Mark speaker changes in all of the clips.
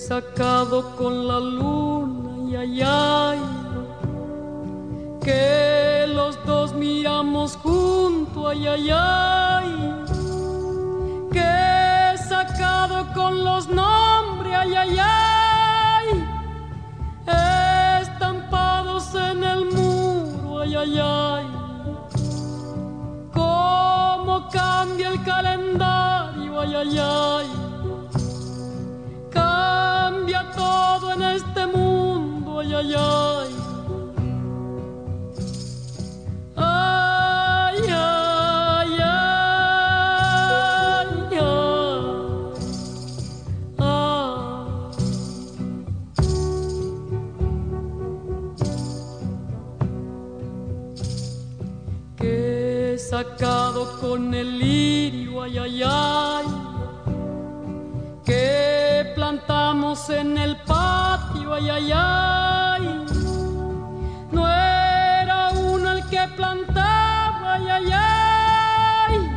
Speaker 1: sacado con la luna, y ay, ay, que los dos miramos junto, ay, ay, ay, que he sacado con los nombres, ay, ay, ay, estampados en el muro, ay, ay, ay, cómo cambia el calendario, ay, ay, ay, cambia todo en este mundo, ay, ay, ay. Ay, ay, ay, ay, ay. Que he sacado con el lirio, ay, ay, ay, que plantamos en el patio, ay, ay, ay, no era uno el que plantaba, ay, ay, ay,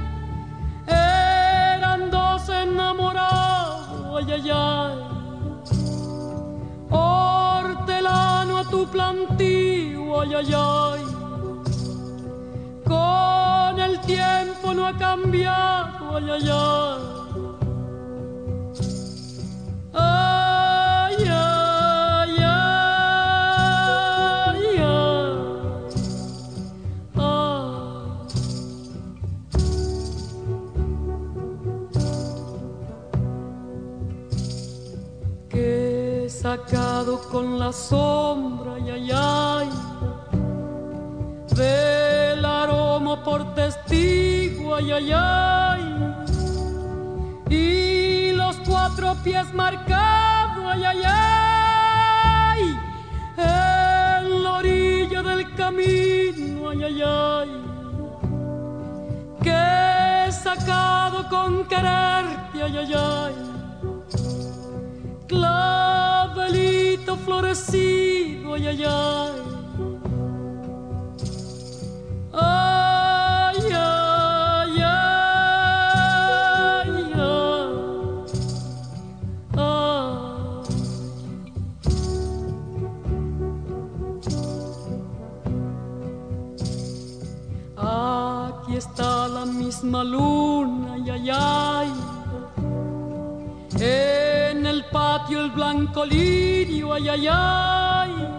Speaker 1: eran dos enamorados, ay, ay, ay, hortelano a tu plantío, ay, ay, ay, con el tiempo no ha cambiado, ay, ay, ay. Ay, ay, ay, ay, ay. Que he sacado con la sombra, ay, ay, ay, del aroma por testigo, ay, ay, ay, y los 4 pies marcados, ay, ay, ay, en la orilla del camino, ay, ay, ay, que he sacado con quererte, ay, ay, ay, clavelito florecido, ay, ay, ay. Ay, ay, ay, ay, ay. Aquí está la misma luna, ay, ay, ay, en el patio el blanco lirio, ay, ay, ay,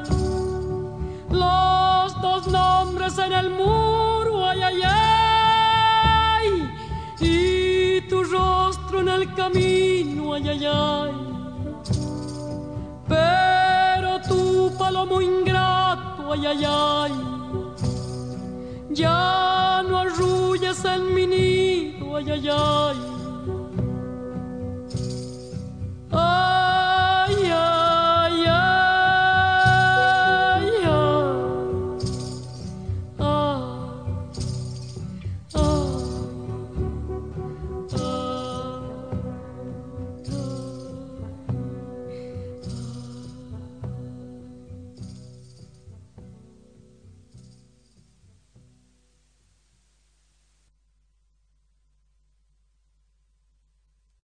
Speaker 1: los 2 nombres en el muro, ay, ay, ay, y tu rostro en el camino, ay, ay, ay, pero tu palomo ingrato, ay, ay, ay, ya no arrulles en mi nido, ay, ay, ay.